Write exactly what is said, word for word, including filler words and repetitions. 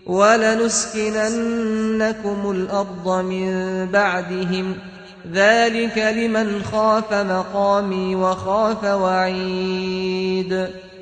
وَلَنُسْكِنَنَّكُمُ الْأَرْضَ مِنْ بَعْدِهِمْ ۚ ذَلِكَ لِمَنْ خَافَ مَقَامِي وَخَافَ وَعِيدِ